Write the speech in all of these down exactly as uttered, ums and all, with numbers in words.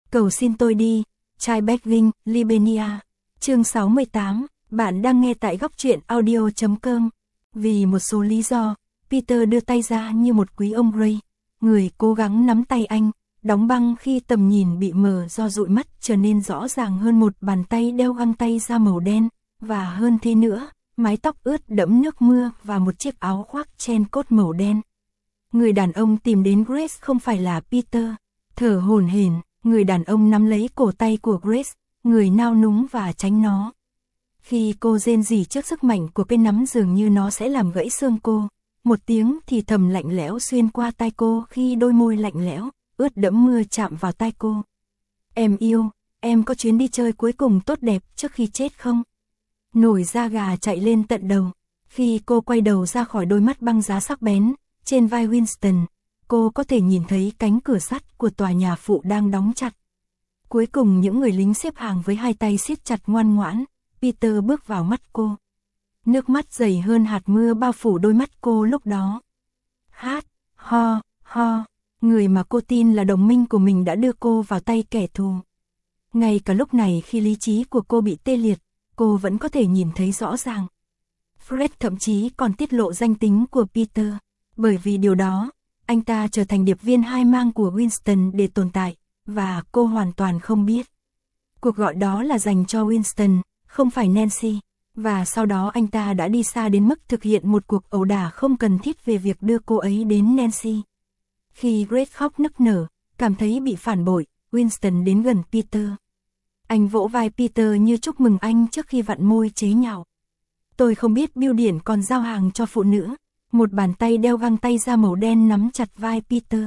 Cầu xin tôi đi, Chai Begging, Libenia. Chương sáu mươi tám, bạn đang nghe tại góc truyện audio chấm com. Vì một số lý do, Peter đưa tay ra như một quý ông Gray. Người cố gắng nắm tay anh, đóng băng khi tầm nhìn bị mờ do dụi mắt trở nên rõ ràng hơn một bàn tay đeo găng tay da màu đen, và hơn thế nữa, mái tóc ướt đẫm nước mưa và một chiếc áo khoác chen cốt màu đen. Người đàn ông tìm đến Grace không phải là Peter. Thở hổn hển, người đàn ông nắm lấy cổ tay của Grace, người nao núng và tránh nó. Khi cô rên rỉ trước sức mạnh của cái nắm dường như nó sẽ làm gãy xương cô, một tiếng thì thầm lạnh lẽo xuyên qua tai cô khi đôi môi lạnh lẽo, ướt đẫm mưa chạm vào tai cô. Em yêu, em có chuyến đi chơi cuối cùng tốt đẹp trước khi chết không? Nổi da gà chạy lên tận đầu, khi cô quay đầu ra khỏi đôi mắt băng giá sắc bén, trên vai Winston, cô có thể nhìn thấy cánh cửa sắt của tòa nhà phụ đang đóng chặt. Cuối cùng những người lính xếp hàng với hai tay siết chặt ngoan ngoãn, Peter bước vào mắt cô. Nước mắt dày hơn hạt mưa bao phủ đôi mắt cô lúc đó. Hát, ho, ho, người mà cô tin là đồng minh của mình đã đưa cô vào tay kẻ thù. Ngay cả lúc này khi lý trí của cô bị tê liệt, cô vẫn có thể nhìn thấy rõ ràng. Fred thậm chí còn tiết lộ danh tính của Peter, bởi vì điều đó, anh ta trở thành điệp viên hai mang của Winston để tồn tại, và cô hoàn toàn không biết. Cuộc gọi đó là dành cho Winston, không phải Nancy, và sau đó anh ta đã đi xa đến mức thực hiện một cuộc ẩu đả không cần thiết về việc đưa cô ấy đến Nancy. Khi Grace khóc nức nở, cảm thấy bị phản bội, Winston đến gần Peter. Anh vỗ vai Peter như chúc mừng anh trước khi vặn môi chế nhạo. Tôi không biết bưu điện còn giao hàng cho phụ nữ. Một bàn tay đeo găng tay da màu đen nắm chặt vai Peter.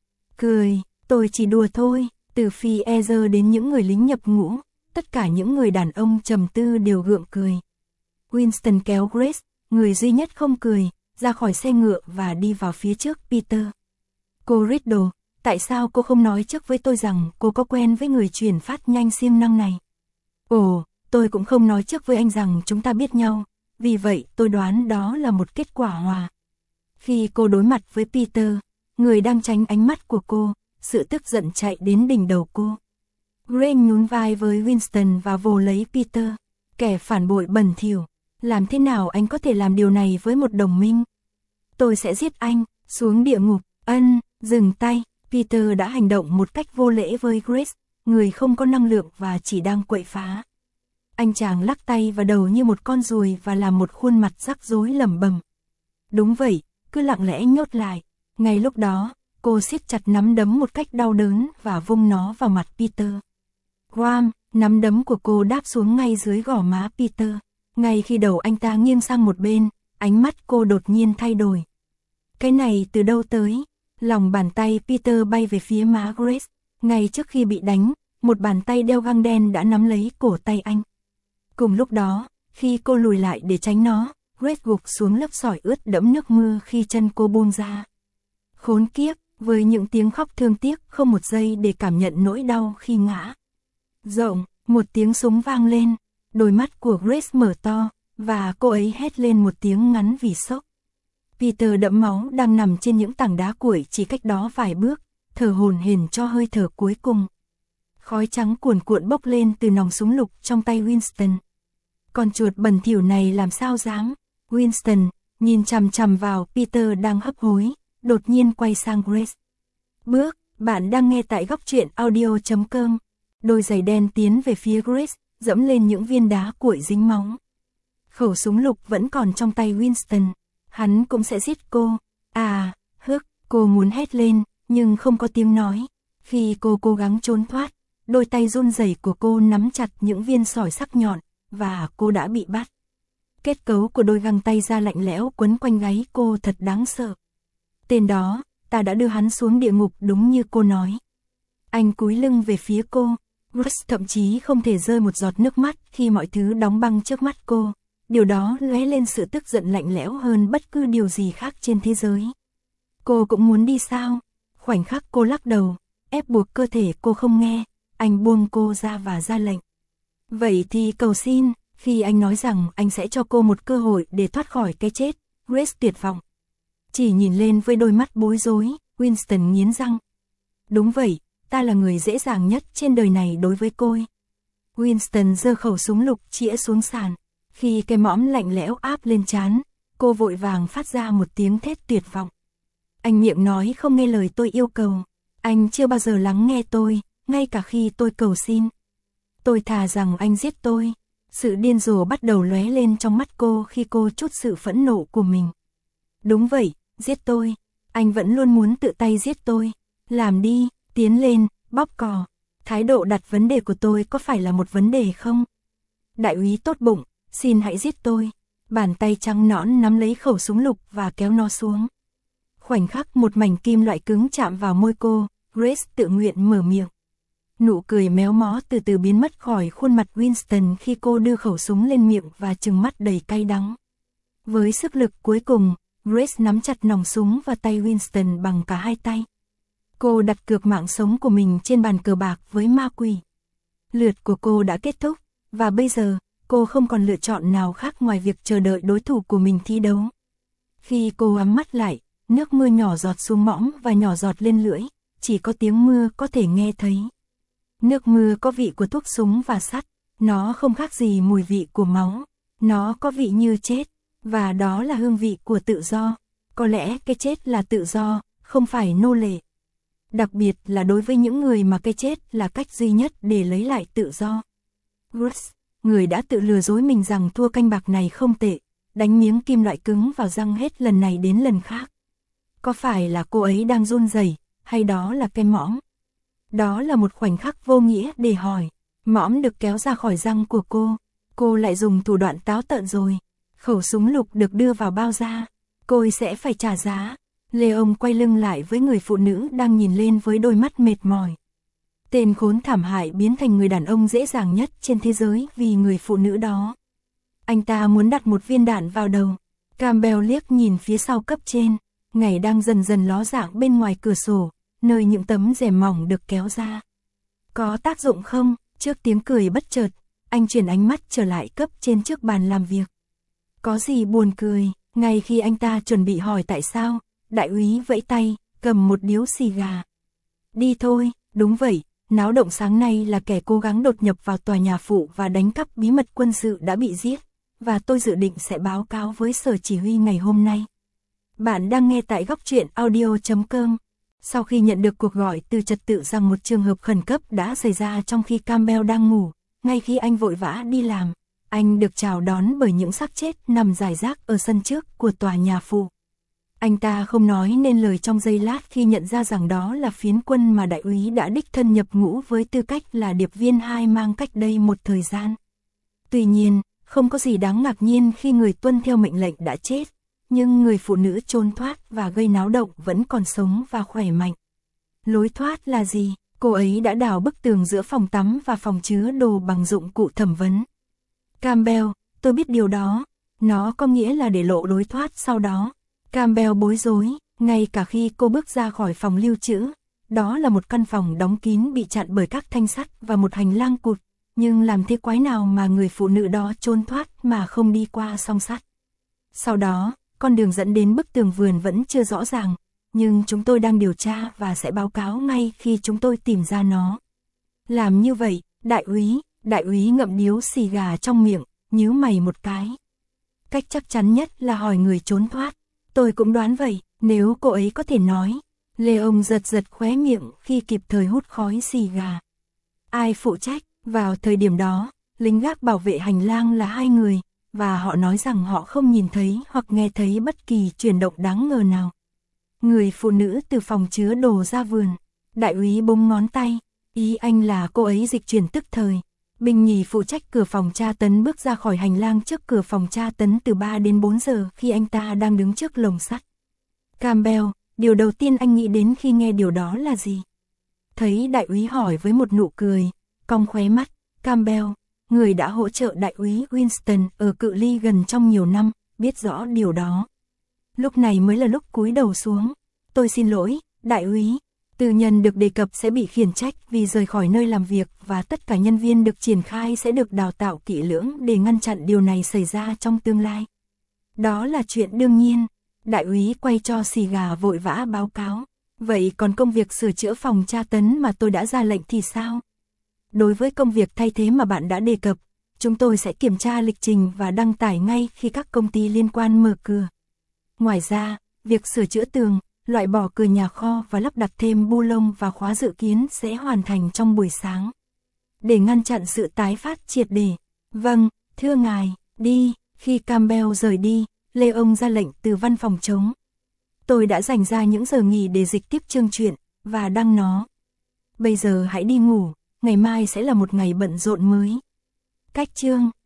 Cười, tôi chỉ đùa thôi. Từ Phi Ezer đến những người lính nhập ngũ, tất cả những người đàn ông trầm tư đều gượng cười. Winston kéo Grace, người duy nhất không cười, ra khỏi xe ngựa và đi vào phía trước Peter. Cô Riddle, tại sao cô không nói trước với tôi rằng cô có quen với người truyền phát nhanh siêng năng này? Ồ, tôi cũng không nói trước với anh rằng chúng ta biết nhau, vì vậy tôi đoán đó là một kết quả hòa. Khi cô đối mặt với Peter, người đang tránh ánh mắt của cô, sự tức giận chạy đến đỉnh đầu cô. Grace nhún vai với Winston và vồ lấy Peter. Kẻ phản bội bẩn thỉu, làm thế nào anh có thể làm điều này với một đồng minh? Tôi sẽ giết anh, xuống địa ngục. Ân, dừng tay. Peter đã hành động một cách vô lễ với Grace, người không có năng lượng và chỉ đang quậy phá. Anh chàng lắc tay vào đầu như một con ruồi và làm một khuôn mặt rắc rối lẩm bẩm. Đúng vậy, cứ lặng lẽ nhốt lại. Ngay lúc đó, cô siết chặt nắm đấm một cách đau đớn và vung nó vào mặt Peter. Wham, nắm đấm của cô đáp xuống ngay dưới gò má Peter. Ngay khi đầu anh ta nghiêng sang một bên, ánh mắt cô đột nhiên thay đổi. Cái này từ đâu tới? Lòng bàn tay Peter bay về phía má Grace. Ngay trước khi bị đánh, một bàn tay đeo găng đen đã nắm lấy cổ tay anh. Cùng lúc đó, khi cô lùi lại để tránh nó, Grace gục xuống lớp sỏi ướt đẫm nước mưa khi chân cô buông ra. Khốn kiếp, với những tiếng khóc thương tiếc không một giây để cảm nhận nỗi đau khi ngã. Rộng, một tiếng súng vang lên, đôi mắt của Grace mở to, và cô ấy hét lên một tiếng ngắn vì sốc. Peter đẫm máu đang nằm trên những tảng đá cuội chỉ cách đó vài bước, thở hổn hển cho hơi thở cuối cùng. Khói trắng cuồn cuộn bốc lên từ nòng súng lục trong tay Winston. Con chuột bẩn thỉu này làm sao dám? Winston, nhìn chằm chằm vào Peter đang hấp hối, đột nhiên quay sang Grace. Bước, bạn đang nghe tại góc truyện audio chấm com. Đôi giày đen tiến về phía Grace, dẫm lên những viên đá cuội dính máu. Khẩu súng lục vẫn còn trong tay Winston. Hắn cũng sẽ giết cô. À, hức, cô muốn hét lên, nhưng không có tiếng nói. Khi cô cố gắng trốn thoát, đôi tay run rẩy của cô nắm chặt những viên sỏi sắc nhọn, và cô đã bị bắt. Kết cấu của đôi găng tay da lạnh lẽo quấn quanh gáy cô thật đáng sợ. Tên đó, ta đã đưa hắn xuống địa ngục đúng như cô nói. Anh cúi lưng về phía cô. Grace thậm chí không thể rơi một giọt nước mắt khi mọi thứ đóng băng trước mắt cô. Điều đó lóe lên sự tức giận lạnh lẽo hơn bất cứ điều gì khác trên thế giới. Cô cũng muốn đi sao? Khoảnh khắc cô lắc đầu, ép buộc cơ thể cô không nghe, anh buông cô ra và ra lệnh. Vậy thì cầu xin, khi anh nói rằng anh sẽ cho cô một cơ hội để thoát khỏi cái chết, Grace tuyệt vọng. Chỉ nhìn lên với đôi mắt bối rối, Winston nghiến răng. Đúng vậy, ta là người dễ dàng nhất trên đời này đối với cô. Winston giơ khẩu súng lục chĩa xuống sàn. Khi cái mõm lạnh lẽo áp lên trán, cô vội vàng phát ra một tiếng thét tuyệt vọng. Anh miệng nói không nghe lời tôi yêu cầu. Anh chưa bao giờ lắng nghe tôi, ngay cả khi tôi cầu xin. Tôi thà rằng anh giết tôi. Sự điên rồ bắt đầu lóe lên trong mắt cô khi cô trút sự phẫn nộ của mình. Đúng vậy, giết tôi. Anh vẫn luôn muốn tự tay giết tôi. Làm đi, tiến lên, bóp cò. Thái độ đặt vấn đề của tôi có phải là một vấn đề không? Đại úy tốt bụng, xin hãy giết tôi. Bàn tay trắng nõn nắm lấy khẩu súng lục và kéo nó xuống. Khoảnh khắc một mảnh kim loại cứng chạm vào môi cô, Grace tự nguyện mở miệng. Nụ cười méo mó từ từ biến mất khỏi khuôn mặt Winston khi cô đưa khẩu súng lên miệng và trừng mắt đầy cay đắng. Với sức lực cuối cùng, Grace nắm chặt nòng súng và tay Winston bằng cả hai tay. Cô đặt cược mạng sống của mình trên bàn cờ bạc với ma quỷ. Lượt của cô đã kết thúc, và bây giờ, cô không còn lựa chọn nào khác ngoài việc chờ đợi đối thủ của mình thi đấu. Khi cô nhắm mắt lại, nước mưa nhỏ giọt xuống mõm và nhỏ giọt lên lưỡi, chỉ có tiếng mưa có thể nghe thấy. Nước mưa có vị của thuốc súng và sắt, nó không khác gì mùi vị của máu, nó có vị như chết, và đó là hương vị của tự do. Có lẽ cái chết là tự do, không phải nô lệ. Đặc biệt là đối với những người mà cái chết là cách duy nhất để lấy lại tự do. Bruce, người đã tự lừa dối mình rằng thua canh bạc này không tệ, đánh miếng kim loại cứng vào răng hết lần này đến lần khác. Có phải là cô ấy đang run rẩy, hay đó là cái mõm? Đó là một khoảnh khắc vô nghĩa để hỏi. Mõm được kéo ra khỏi răng của cô. Cô lại dùng thủ đoạn táo tợn rồi. Khẩu súng lục được đưa vào bao da. Cô ấy sẽ phải trả giá. Leon quay lưng lại với người phụ nữ đang nhìn lên với đôi mắt mệt mỏi. Tên khốn thảm hại biến thành người đàn ông dễ dàng nhất trên thế giới vì người phụ nữ đó. Anh ta muốn đặt một viên đạn vào đầu. Campbell liếc nhìn phía sau cấp trên. Ngày đang dần dần ló dạng bên ngoài cửa sổ, nơi những tấm rèm mỏng được kéo ra. Có tác dụng không? Trước tiếng cười bất chợt, anh chuyển ánh mắt trở lại cấp trên trước bàn làm việc. Có gì buồn cười? Ngay khi anh ta chuẩn bị hỏi tại sao, đại úy vẫy tay, cầm một điếu xì gà. Đi thôi, đúng vậy, náo động sáng nay là kẻ cố gắng đột nhập vào tòa nhà phụ và đánh cắp bí mật quân sự đã bị giết, và tôi dự định sẽ báo cáo với sở chỉ huy ngày hôm nay. Bạn đang nghe tại góc truyện audio chấm com. Sau khi nhận được cuộc gọi từ trật tự rằng một trường hợp khẩn cấp đã xảy ra trong khi Campbell đang ngủ, ngay khi anh vội vã đi làm, anh được chào đón bởi những xác chết nằm rải rác ở sân trước của tòa nhà phụ. Anh ta không nói nên lời trong giây lát khi nhận ra rằng đó là phiến quân mà đại úy đã đích thân nhập ngũ với tư cách là điệp viên hai mang cách đây một thời gian. Tuy nhiên, không có gì đáng ngạc nhiên khi người tuân theo mệnh lệnh đã chết. Nhưng người phụ nữ trốn thoát và gây náo động vẫn còn sống và khỏe mạnh. Lối thoát là gì? Cô ấy đã đào bức tường giữa phòng tắm và phòng chứa đồ bằng dụng cụ thẩm vấn. Campbell, tôi biết điều đó. Nó có nghĩa là để lộ lối thoát sau đó. Campbell bối rối, ngay cả khi cô bước ra khỏi phòng lưu trữ. Đó là một căn phòng đóng kín bị chặn bởi các thanh sắt và một hành lang cụt. Nhưng làm thế quái nào mà người phụ nữ đó trốn thoát mà không đi qua song sắt? Sau đó, con đường dẫn đến bức tường vườn vẫn chưa rõ ràng, nhưng chúng tôi đang điều tra và sẽ báo cáo ngay khi chúng tôi tìm ra nó. Làm như vậy, đại úy, đại úy ngậm điếu xì gà trong miệng, nhíu mày một cái. Cách chắc chắn nhất là hỏi người trốn thoát. Tôi cũng đoán vậy, nếu cô ấy có thể nói. Leon giật giật khóe miệng khi kịp thời hút khói xì gà. Ai phụ trách? Vào thời điểm đó, lính gác bảo vệ hành lang là hai người. Và họ nói rằng họ không nhìn thấy hoặc nghe thấy bất kỳ chuyển động đáng ngờ nào. Người phụ nữ từ phòng chứa đồ ra vườn. Đại úy búng ngón tay. Ý anh là cô ấy dịch chuyển tức thời. Binh nhì phụ trách cửa phòng tra tấn bước ra khỏi hành lang trước cửa phòng tra tấn từ ba đến bốn giờ khi anh ta đang đứng trước lồng sắt. Campbell, điều đầu tiên anh nghĩ đến khi nghe điều đó là gì? Thấy đại úy hỏi với một nụ cười, cong khóe mắt, Campbell, người đã hỗ trợ đại úy Winston ở cự ly gần trong nhiều năm, biết rõ điều đó. Lúc này mới là lúc cúi đầu xuống. Tôi xin lỗi, đại úy. Tư nhân được đề cập sẽ bị khiển trách vì rời khỏi nơi làm việc và tất cả nhân viên được triển khai sẽ được đào tạo kỹ lưỡng để ngăn chặn điều này xảy ra trong tương lai. Đó là chuyện đương nhiên. Đại úy quay cho xì gà vội vã báo cáo. Vậy còn công việc sửa chữa phòng tra tấn mà tôi đã ra lệnh thì sao? Đối với công việc thay thế mà bạn đã đề cập, chúng tôi sẽ kiểm tra lịch trình và đăng tải ngay khi các công ty liên quan mở cửa. Ngoài ra, việc sửa chữa tường, loại bỏ cửa nhà kho và lắp đặt thêm bu lông và khóa dự kiến sẽ hoàn thành trong buổi sáng. Để ngăn chặn sự tái phát triệt để. Vâng, thưa ngài, đi. Khi Campbell rời đi, Leon ra lệnh từ văn phòng trống. Tôi đã dành ra những giờ nghỉ để dịch tiếp chương truyện và đăng nó. Bây giờ hãy đi ngủ, ngày mai sẽ là một ngày bận rộn mới. Cách chương